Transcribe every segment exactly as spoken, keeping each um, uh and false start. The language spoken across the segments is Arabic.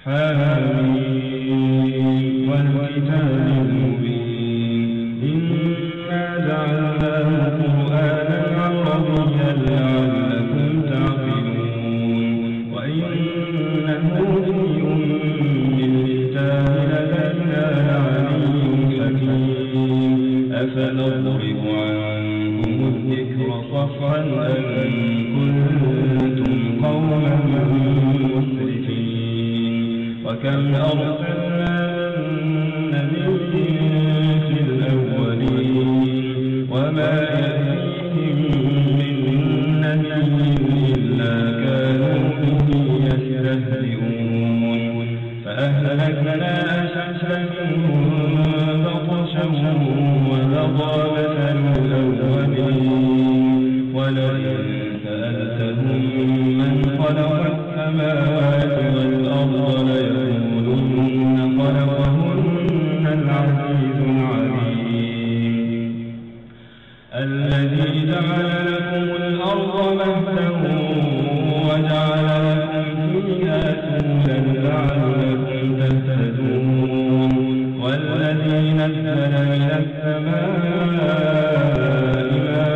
حميم والكتاب المبين إنا جعلناه قرآنا عربيا لعلكم تعقلون وإنه في أم الكتاب لدينا لعلي حكيم أفنضرب عنكم الذكر صفحا أن كنتم قوما مسرفين وكم أرسلنا من نبي في الأولين وما يأتيهم من نبي إلا كانوا به يستهزئون فأهلكنا أشهدهم بطشا ومضى مثل الأولين ولئن سألتهم من خلق السماوات والأرض ليقولن خلقهن العزيز العليم الذي جعل لكم الأرض مهدا وجعل لكم فيها سبلا لعلكم تهتدون والذي نزل من السماء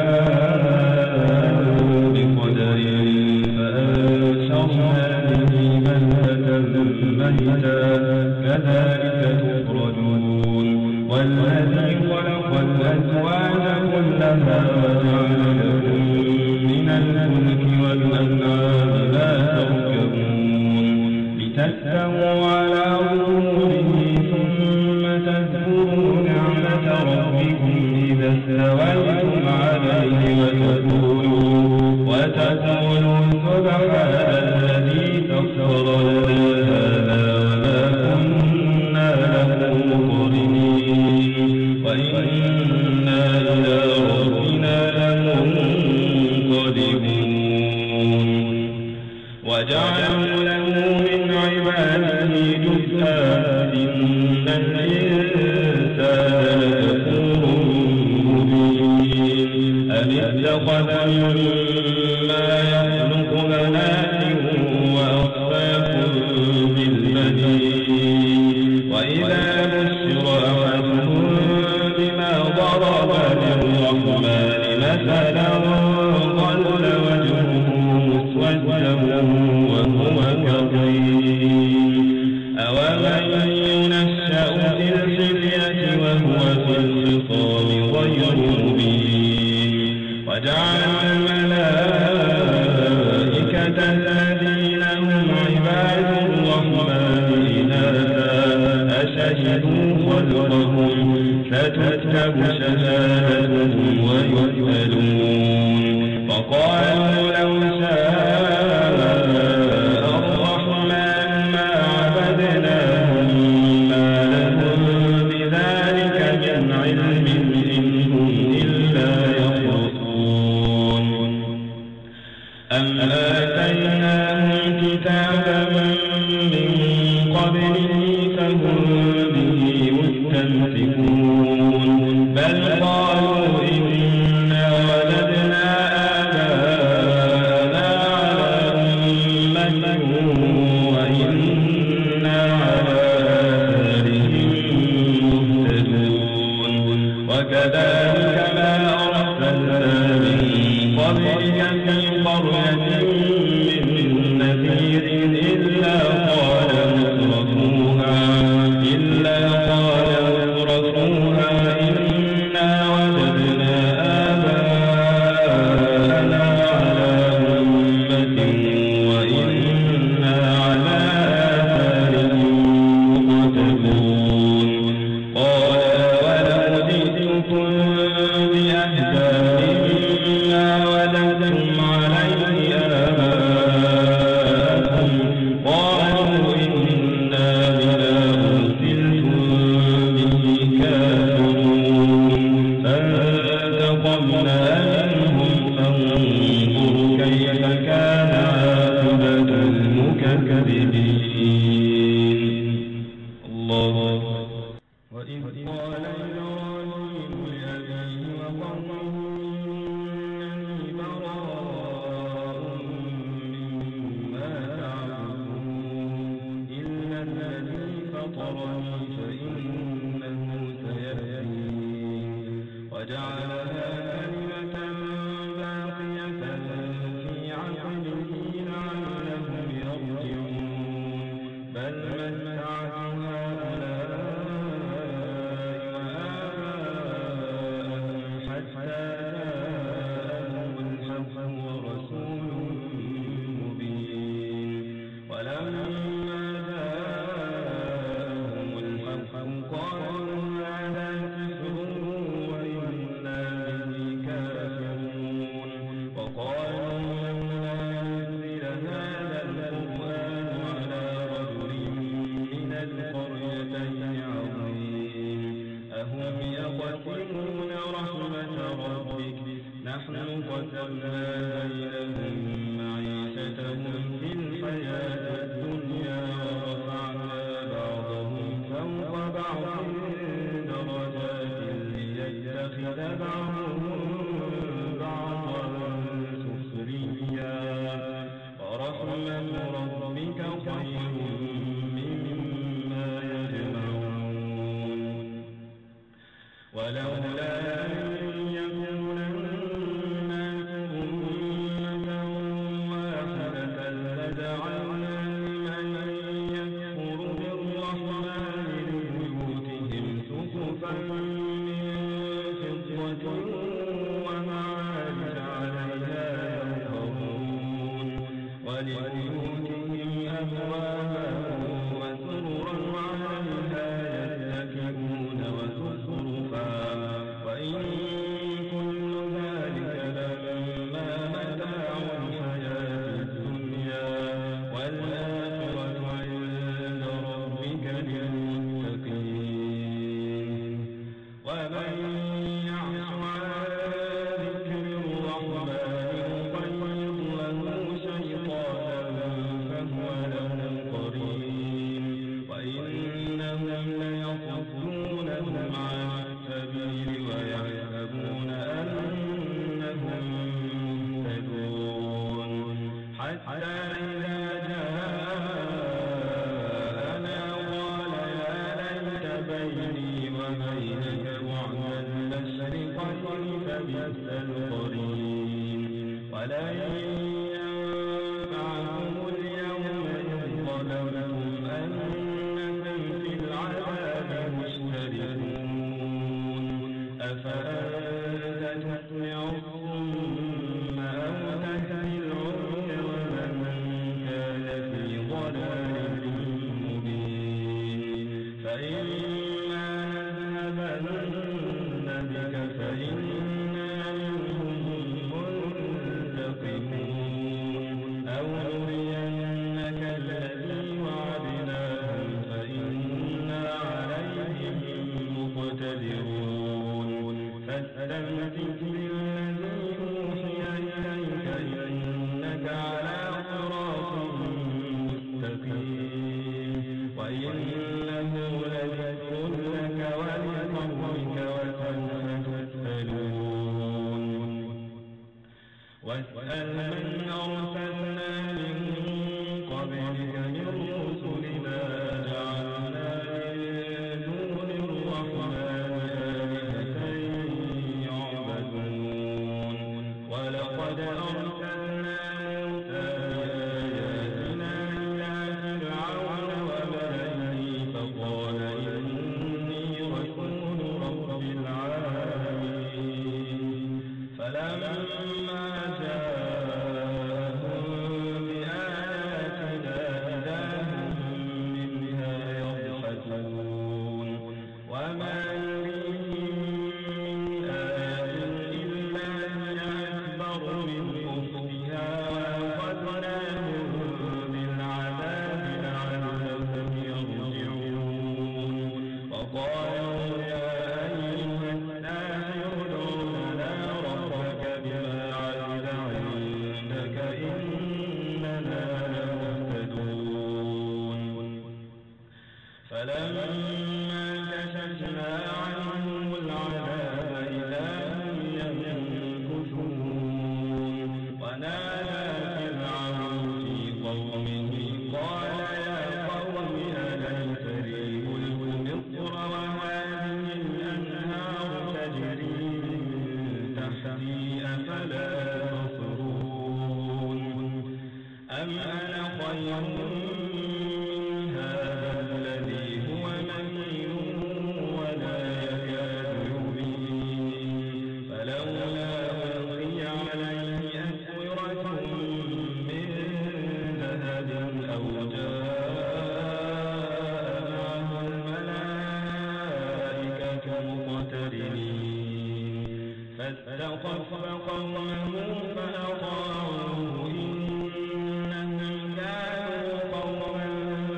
ماء بقدر فأنشرنا به بلدة ميتا كذلك تخرجون والذي خلق الأزواج كلها وجعل لكم من الفلك والأنعام ما تركبون لتستووا على ظهوره ثم تذكروا نعمة ربكم إذا استويتم عليه وتقولوا وتقولوا سبحان الذي سخر لنا هذا وما كنا له مقرنين وإنا إلى ربنا لمنقلبون وجعلوا له من عباده جزءا إن الإنسان لكفور مبين أم اتخذ مما يخلق بنات وأصفاكم بالبنين وإذا بشر أحدهم بما ضرب للرحمن مثلا ظل وجهه مسودا وهو كظيم أومن ينشأ في الحلية وهو في الخصام غير مبين وجعل الملائكة الذين هم عباد الرحمن إناثا أشهدوا خلقهم فتكتب شهادتهم ويسألون فقالوا لو شاء الرحمن ما عبدناهم ما لهم بذلك من علم إنهم إلا يخرصون أم آتيناهم كتابا من قبله فهم به مستمسكون بل قالوا إنا وجدنا آباءنا على أمة وإنا على آثارهم مهتدون وكذلك ما أرسلنا من قبلك في قرية من نذير إلا قال مترفوها إلا قال مترفوها إنا وجدنا آباءنا على أمة وإنا على آثارهم مقتدون قال ولو جئتكم بأهدى مما وجدتم عليه آباءكم قالوا إنا بما أرسلتم به كافرون فانتقمنا منهم فانظر كيف كان عاقبة المكذبين الله وإذ قال إبراهيم لأبيه وقومه إنني براء مما تعبدون إلا نصرني فإنه سيهدين وجعلها كلمة باقية في عقبه لعلهم يرجعون بل متعت هؤلاء وآباءهم حتى جاءهم الحق ورسول مبين ولما جاءهم الحق قالوا هذا سحر وإنا به كافرون وقالوا لولا نزل هذا القرآن على رجل من القريتين عظيم أهم يقسمون رحمة ربك نحن قسمنا بينهم معيشتهم في الحياة الدنيا ورفعنا بعضهم فوق بعض درجات ليتخذ بعضهم بعضا سخريا ورحمة ربك خير مما يجمعون ولولا أن يكون الناس أمة واحدة لجعلنا لمن يكفر بالرحمن لبيوتهم سقفا من فضة ومعارج عليها يظهرون ولبيوتهم أبوابا وسررا عليها يتكئون وزخرفا وإن كل ذلك لما متاع الحياة الدنيا والآخرة عند ربك للمتقين ومن يعش عن ذكر الرحمن يقيض له شيطانا فهو له قرين وإنهم ليصدونهم عن السبيل ويحسبون أنهم مهتدون حتى إذا جاءنا قال يا ليت بيني وبينك بعد المشرقين فبئس القرين ولن ينفعكم اليوم إذ ظلمتم أنكم في العذاب مشتركون أفأنت تسمع الصم أو تهدي العمي ومن كان في ضلال مبين فإما نذهبن بك فإنا منهم منتقمون أو نرينك الذي وعدناهم فإنا عليهم مقتدرون فاستمسك بالذي أوحي إليك إنك على صراط مستقيم وإنه لذكر لك ولقومك وسوف تسألون واسأل من أرسلنا من قبلك من رسلنا جعلنا من دون الرحمن آلهة يعبدون ولقد أرسلنا موسى بآياتنا إلى فرعون وملئه فقال إني رسول رب العالمين فلما جاءهم بآياتنا إذا هم منها يضحكون وما يريهم من آية إلا هي أكبر من أختها وأخذناهم بالعذاب لعلهم يرجعون وقالوا يا أيها الساحر ادع لنا ربك بما عهد عندك إننا لمهتدون فلما كشفنا عنهم العذاب إذا هم ينكثون ونادى فرعون في قومه قال يا قوم أليس لي خير من هذا الذي هو مهين ولا يكاد يبين فلولا ألقي عليه أسورة من ذهب أو جاء معه الملائكة مقترنين فاستخف قومه فأطاعوه إنهم كانوا قوما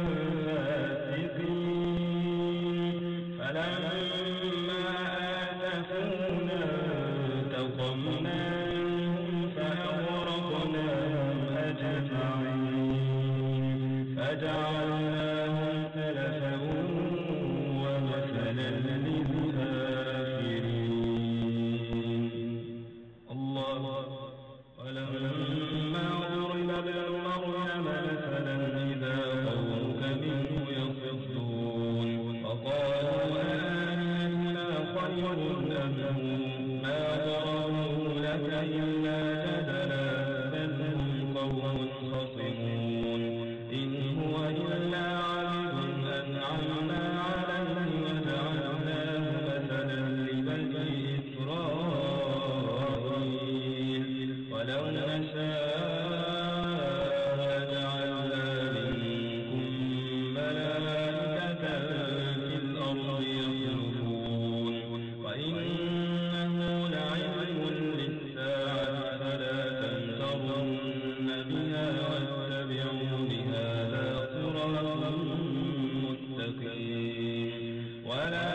فاسقين فلما آسفونا انتقمنا منهم فأغرقناهم أجمعين فجعلناهم سلفا ومثلا للآخرين. الله. ولما ضرب ابن مريم مثلا إذا قومك منه يصدون فقالوا آلهتنا خير أم ما ضربوا لك إلا جدلا بل هم قوم خصمون إن هو إلا عبد أنعمنا عليه وجعلناه مثلا لبني إسرائيل ولو نشاء لجعلنا منكم ملائكة في الأرض يخلفون وإنه لعلم للساعة فلا تمترن بها واتبعون هذا صراط مستقيم ولا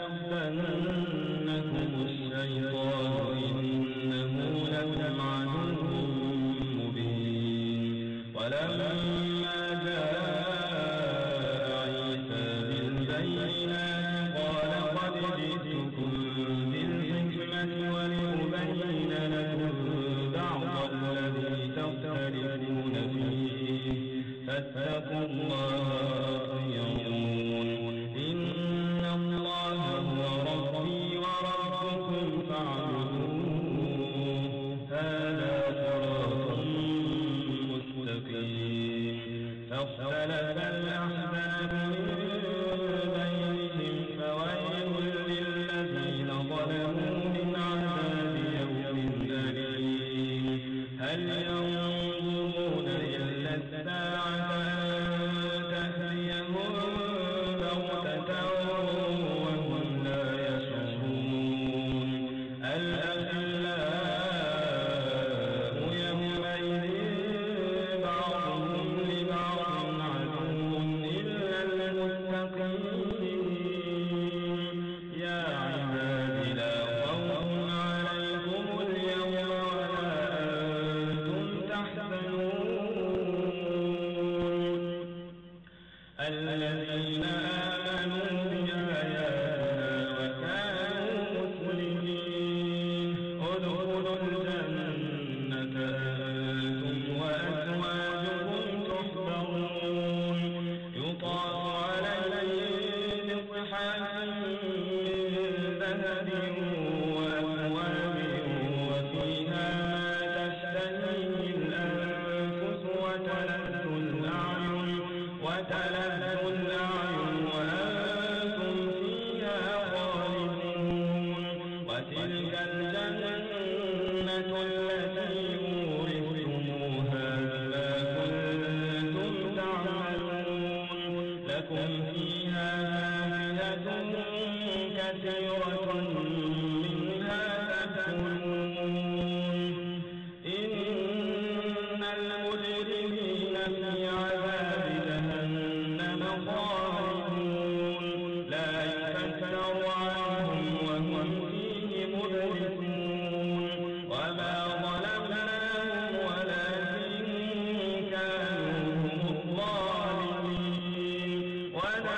يصدنكم الشيطان إنه لكم عدو مبين. ولما جاء عيسى بالبينات قال قد جئتكم بالحكمة ولأبين لكم بعض الذي تختلفون فيه فاتقوا الله وأطيعون إن الله هو ربي وربكم فاعبدوه هذا صراط مستقيم. فاختلف الأحزاب من بينهم فويل للذين ظلموا من عذاب يوم أليم. هل ينظرون إلا الساعة أن تأتيهم بغتة وهم لا يشعرون الأخلاء يومئذ بعضهم لبعض عدو إلا المتقين. يا عباد لا خوف عليكم اليوم ولا أنتم تحزنون الذين آمنوا بآياتنا وكانوا مسلمين ادخلوا الجنة أنتم وأزواجكم تحبرون يطاف عليهم بصحاف من ذهب وأكواب وفيها ما تشتهيه الأنفس وتلذ الأعين وتلذ الأعين وأنتم فيها خالدون وتلك الجنة التي أورثتموها بما كنتم تعملون لكم فيها فاكهة كثيرة منها تأكلون إن المجرمين في عذاب جهنم خالدون لا يفتر عنهم وهم فيه مبلسون وما ظلمناهم ولكن كانوا هم الظالمين ونادوا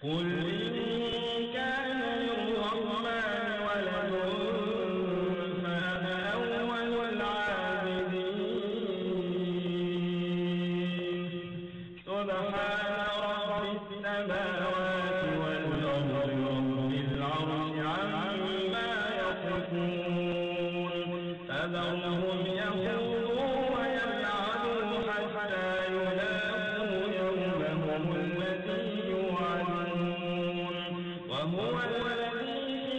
قل إن كان للرحمن ولد فأنا أول العابدين سبحان رب السماوات والأرض رب العرش عما يصفون فذرهم يخوضوا ويلعبوا حتى يلاقوا يومهم الذي يوعدون وهو الذي في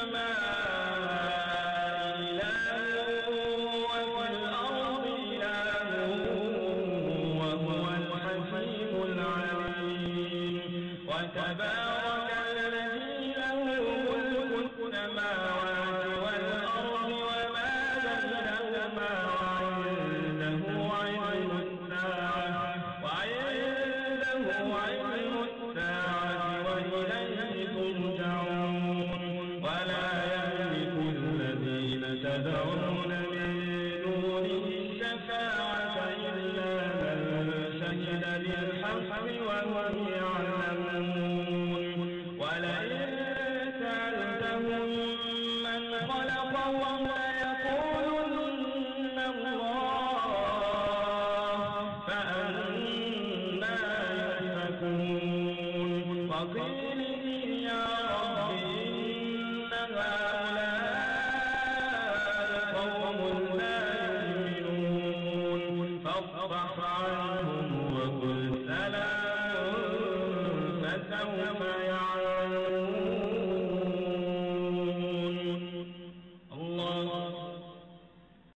السماء إله وفي الأرض إله وهو الحكيم العليم وتبارك الذي له ملك السماوات والأرض وما بينهما وعنده علم الساعة وعنده علم الساعة وإليه ترجعون ولا يملك الذين تدعون من دونه الشفاعة إلا من شهد بالحق وهم يعلمون ولئن سألتهم من خلقهم ليقولن الله فأنى يؤفكون وقيله يا رب إن هؤلاء قوم لا يؤمنون فاصفح عنهم